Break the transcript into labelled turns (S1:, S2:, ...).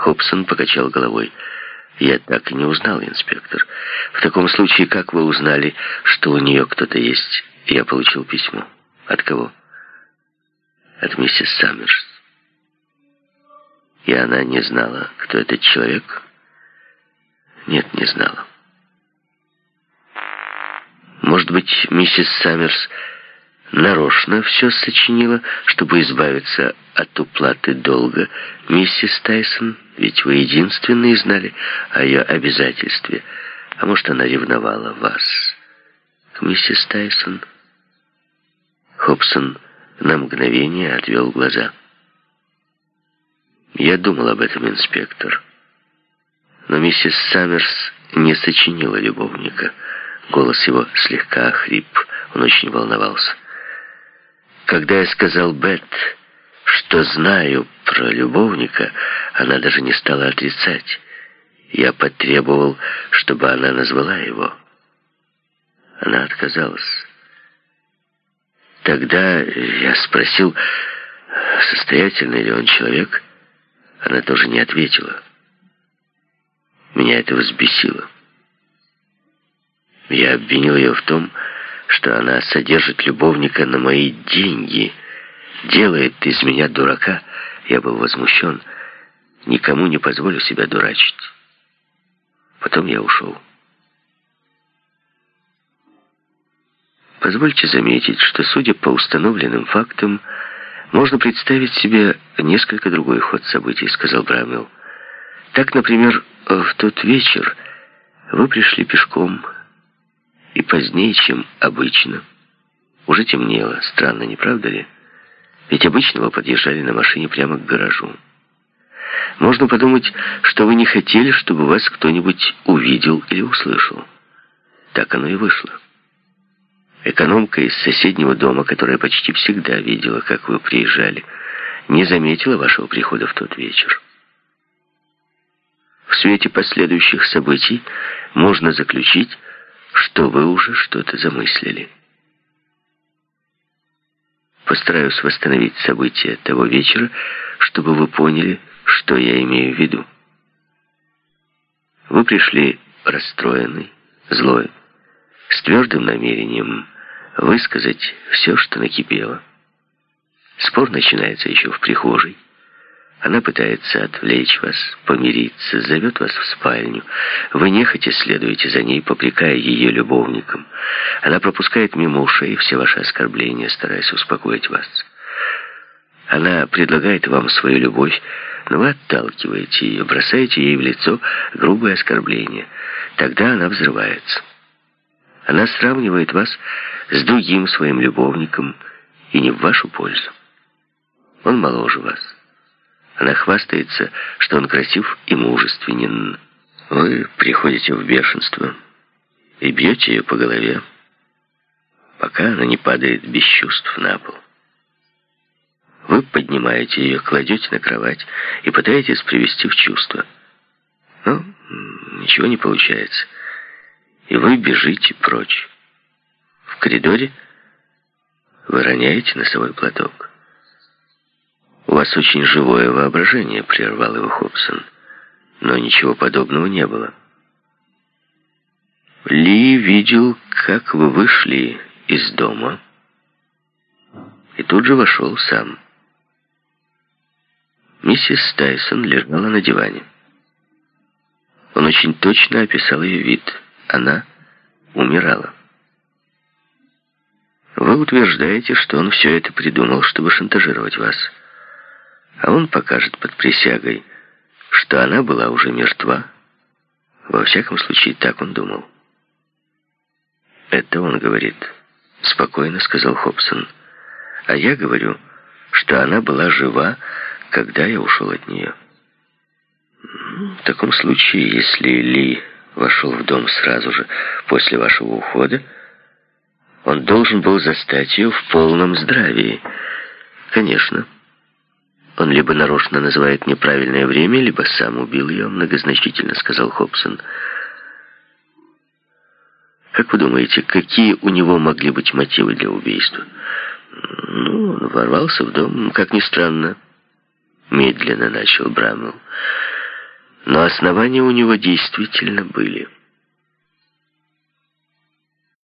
S1: Хобсон покачал головой. «Я так и не узнал, инспектор. В таком случае, как вы узнали, что у нее кто-то есть?» «Я получил письмо». «От кого?» «От миссис Саммерс». «И она не знала, кто этот человек?» «Нет, не знала». «Может быть, миссис Саммерс нарочно все сочинила, чтобы избавиться от уплаты долга, миссис Тайсон? Ведь вы единственные знали о ее обязательстве. А может, она ревновала вас к миссис Тайсон?» Хобсон на мгновение отвел глаза. «Я думал об этом, инспектор. Но миссис Саммерс не сочинила любовника». Голос его слегка охрип, он очень волновался. «Когда я сказал Бет, что знаю про любовника, она даже не стала отрицать. Я потребовал, чтобы она назвала его. Она отказалась. Тогда я спросил, состоятельный ли он человек. Она тоже не ответила. Меня это взбесило. Я обвинил ее в том, что она содержит любовника на мои деньги, делает из меня дурака. Я был возмущен. Никому не позволю себя дурачить. Потом я ушел. Позвольте заметить, что, судя по установленным фактам, можно представить себе несколько другой ход событий, сказал Брамвелл. Так, например, в тот вечер вы пришли пешком, и позднее, чем обычно. Уже темнело. Странно, не правда ли? Ведь обычно вы подъезжали на машине прямо к гаражу. Можно подумать, что вы не хотели, чтобы вас кто-нибудь увидел или услышал. Так оно и вышло. Экономка из соседнего дома, которая почти всегда видела, как вы приезжали, не заметила вашего прихода в тот вечер. В свете последующих событий можно заключить, что вы уже что-то замыслили. Постараюсь восстановить события того вечера, чтобы вы поняли, что я имею в виду. Вы пришли расстроенный, злой, с твердым намерением высказать все, что накипело. Спор начинается еще в прихожей. Она пытается отвлечь вас, помириться, зовет вас в спальню. Вы нехотя следуете за ней, попрекая ее любовником. Она пропускает мимо ушей все ваши оскорбления, стараясь успокоить вас. Она предлагает вам свою любовь, но вы отталкиваете ее, бросаете ей в лицо грубое оскорбление. Тогда она взрывается. Она сравнивает вас с другим своим любовником, и не в вашу пользу. Он моложе вас. Она хвастается, что он красив и мужественен. Вы приходите в бешенство и бьете ее по голове, пока она не падает без чувств на пол. Вы поднимаете ее, кладете на кровать и пытаетесь привести в чувство. Но ничего не получается. И вы бежите прочь. В коридоре вы роняете носовой платок. «У вас очень живое воображение», — прервал его Хобсон. Но ничего подобного не было. Ли видел, как вы вышли из дома, и тут же вошел сам. Миссис Тайсон лежала на диване. Он очень точно описал ее вид. Она умирала. Вы утверждаете, что он все это придумал, чтобы шантажировать вас. А он покажет под присягой, что она была уже мертва. Во всяком случае, так он думал. «Это он говорит», — спокойно сказал Хобсон. «А я говорю, что она была жива, когда я ушел от нее». «В таком случае, если Ли вошел в дом сразу же после вашего ухода, он должен был застать ее в полном здравии». «Конечно. Он либо нарочно называет неправильное время, либо сам убил ее», — многозначительно сказал Хобсон. «Как вы думаете, какие у него могли быть мотивы для убийства?» «Ну, он ворвался в дом, как ни странно», — медленно начал Брамвелл. Но основания у него действительно были.